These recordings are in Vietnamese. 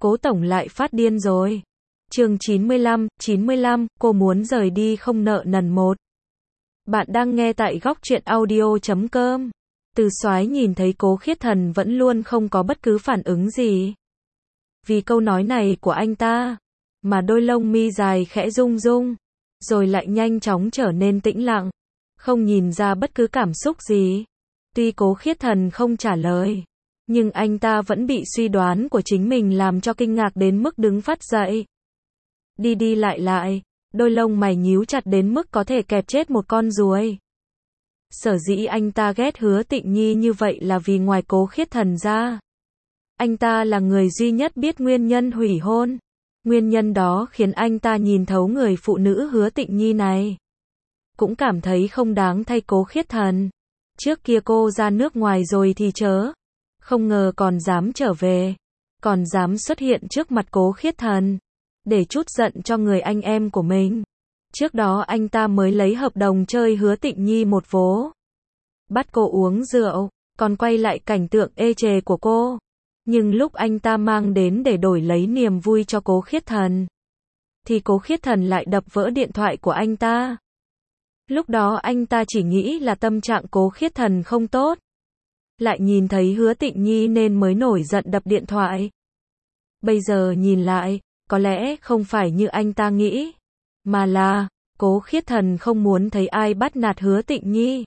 Cố tổng lại phát điên rồi. Chương 95, cô muốn rời đi không nợ nần một. Bạn đang nghe tại góc truyện audio.com. Từ Soái nhìn thấy Cố Khiết Thần vẫn luôn không có bất cứ phản ứng gì. Vì câu nói này của anh ta, mà đôi lông mi dài khẽ rung rung, rồi lại nhanh chóng trở nên tĩnh lặng, không nhìn ra bất cứ cảm xúc gì. Tuy Cố Khiết Thần không trả lời, nhưng anh ta vẫn bị suy đoán của chính mình làm cho kinh ngạc đến mức đứng phắt dậy. Đi đi lại lại, đôi lông mày nhíu chặt đến mức có thể kẹp chết một con ruồi. Sở dĩ anh ta ghét Hứa Tịnh Nhi như vậy là vì ngoài Cố Khiết Thần ra, anh ta là người duy nhất biết nguyên nhân hủy hôn. Nguyên nhân đó khiến anh ta nhìn thấu người phụ nữ Hứa Tịnh Nhi này. Cũng cảm thấy không đáng thay Cố Khiết Thần. Trước kia cô ra nước ngoài rồi thì chớ. Không ngờ còn dám trở về. Còn dám xuất hiện trước mặt Cố Khiết Thần. Để trút giận cho người anh em của mình. Trước đó anh ta mới lấy hợp đồng chơi Hứa Tịnh Nhi một vố. Bắt cô uống rượu, còn quay lại cảnh tượng ê chề của cô. Nhưng lúc anh ta mang đến để đổi lấy niềm vui cho Cố Khiết Thần, thì Cố Khiết Thần lại đập vỡ điện thoại của anh ta. Lúc đó anh ta chỉ nghĩ là tâm trạng Cố Khiết Thần không tốt. Lại nhìn thấy Hứa Tịnh Nhi nên mới nổi giận đập điện thoại. Bây giờ nhìn lại, có lẽ không phải như anh ta nghĩ, mà là Cố Khiết Thần không muốn thấy ai bắt nạt Hứa Tịnh Nhi.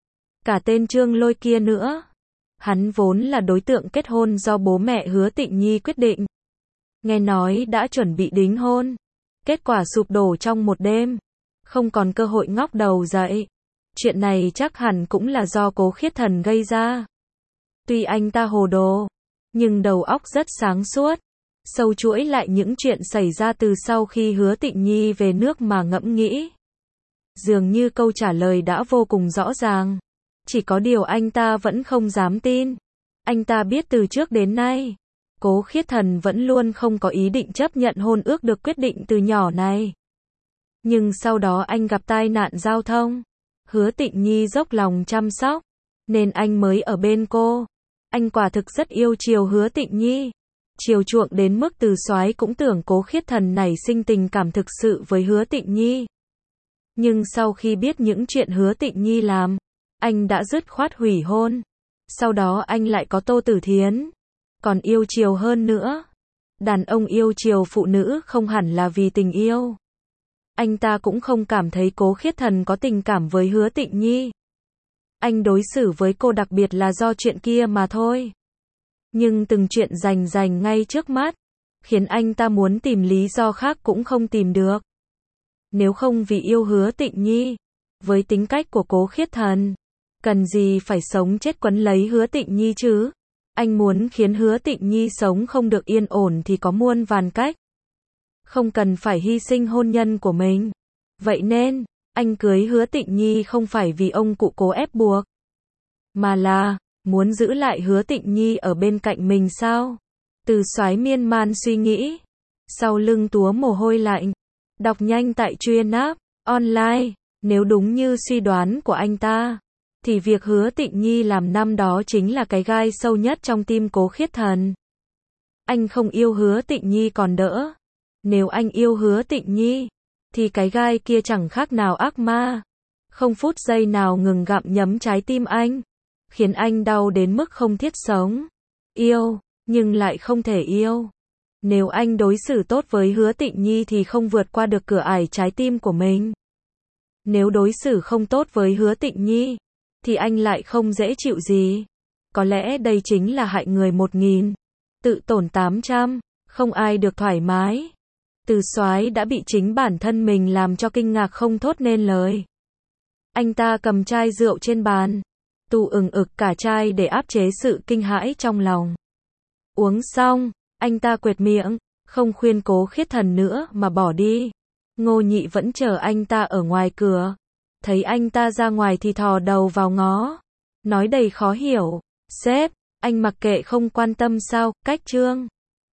Cả tên Trương Lôi kia nữa. Hắn vốn là đối tượng kết hôn do bố mẹ Hứa Tịnh Nhi quyết định. Nghe nói đã chuẩn bị đính hôn. Kết quả sụp đổ trong một đêm. Không còn cơ hội ngóc đầu dậy. Chuyện này chắc hẳn cũng là do Cố Khiết Thần gây ra. Tuy anh ta hồ đồ, nhưng đầu óc rất sáng suốt. Sâu chuỗi lại những chuyện xảy ra từ sau khi Hứa Tịnh Nhi về nước mà ngẫm nghĩ. Dường như câu trả lời đã vô cùng rõ ràng. Chỉ có điều anh ta vẫn không dám tin. Anh ta biết từ trước đến nay, Cố Khiết Thần vẫn luôn không có ý định chấp nhận hôn ước được quyết định từ nhỏ này. Nhưng sau đó anh gặp tai nạn giao thông. Hứa Tịnh Nhi dốc lòng chăm sóc, nên anh mới ở bên cô. Anh quả thực rất yêu chiều Hứa Tịnh Nhi. Chiều chuộng đến mức Từ Soái cũng tưởng Cố Khiết Thần nảy sinh tình cảm thực sự với Hứa Tịnh Nhi. Nhưng sau khi biết những chuyện Hứa Tịnh Nhi làm, anh đã dứt khoát hủy hôn. Sau đó anh lại có Tô Tử Thiến. Còn yêu chiều hơn nữa. Đàn ông yêu chiều phụ nữ không hẳn là vì tình yêu. Anh ta cũng không cảm thấy Cố Khiết Thần có tình cảm với Hứa Tịnh Nhi. Anh đối xử với cô đặc biệt là do chuyện kia mà thôi. Nhưng từng chuyện rành ngay trước mắt, khiến anh ta muốn tìm lý do khác cũng không tìm được. Nếu không vì yêu Hứa Tịnh Nhi, với tính cách của Cố Khiết Thần, cần gì phải sống chết quấn lấy Hứa Tịnh Nhi chứ? Anh muốn khiến Hứa Tịnh Nhi sống không được yên ổn thì có muôn vàn cách. Không cần phải hy sinh hôn nhân của mình. Vậy nên, anh cưới Hứa Tịnh Nhi không phải vì ông cụ Cố ép buộc, mà là muốn giữ lại Hứa Tịnh Nhi ở bên cạnh mình sao? Từ Soái miên man suy nghĩ, sau lưng túa mồ hôi lạnh. Đọc nhanh tại Truyên app online. Nếu đúng như suy đoán của anh ta, thì việc Hứa Tịnh Nhi làm năm đó chính là cái gai sâu nhất trong tim Cố Khiết Thần. Anh không yêu Hứa Tịnh Nhi còn đỡ. Nếu anh yêu Hứa Tịnh Nhi, thì cái gai kia chẳng khác nào ác ma. Không phút giây nào ngừng gặm nhấm trái tim anh, khiến anh đau đến mức không thiết sống. Yêu, nhưng lại không thể yêu. Nếu anh đối xử tốt với Hứa Tịnh Nhi thì không vượt qua được cửa ải trái tim của mình. Nếu đối xử không tốt với Hứa Tịnh Nhi, thì anh lại không dễ chịu gì. Có lẽ đây chính là hại người 1000, tự tổn 800, không ai được thoải mái. Từ Soái đã bị chính bản thân mình làm cho kinh ngạc không thốt nên lời. Anh ta cầm chai rượu trên bàn, tu ừng ực cả chai để áp chế sự kinh hãi trong lòng. Uống xong, anh ta quệt miệng, không khuyên Cố Khiết Thần nữa mà bỏ đi. Ngô Nhị vẫn chờ anh ta ở ngoài cửa. Thấy anh ta ra ngoài thì thò đầu vào ngó. Nói đầy khó hiểu. Sếp, anh mặc kệ không quan tâm sao? Cách chương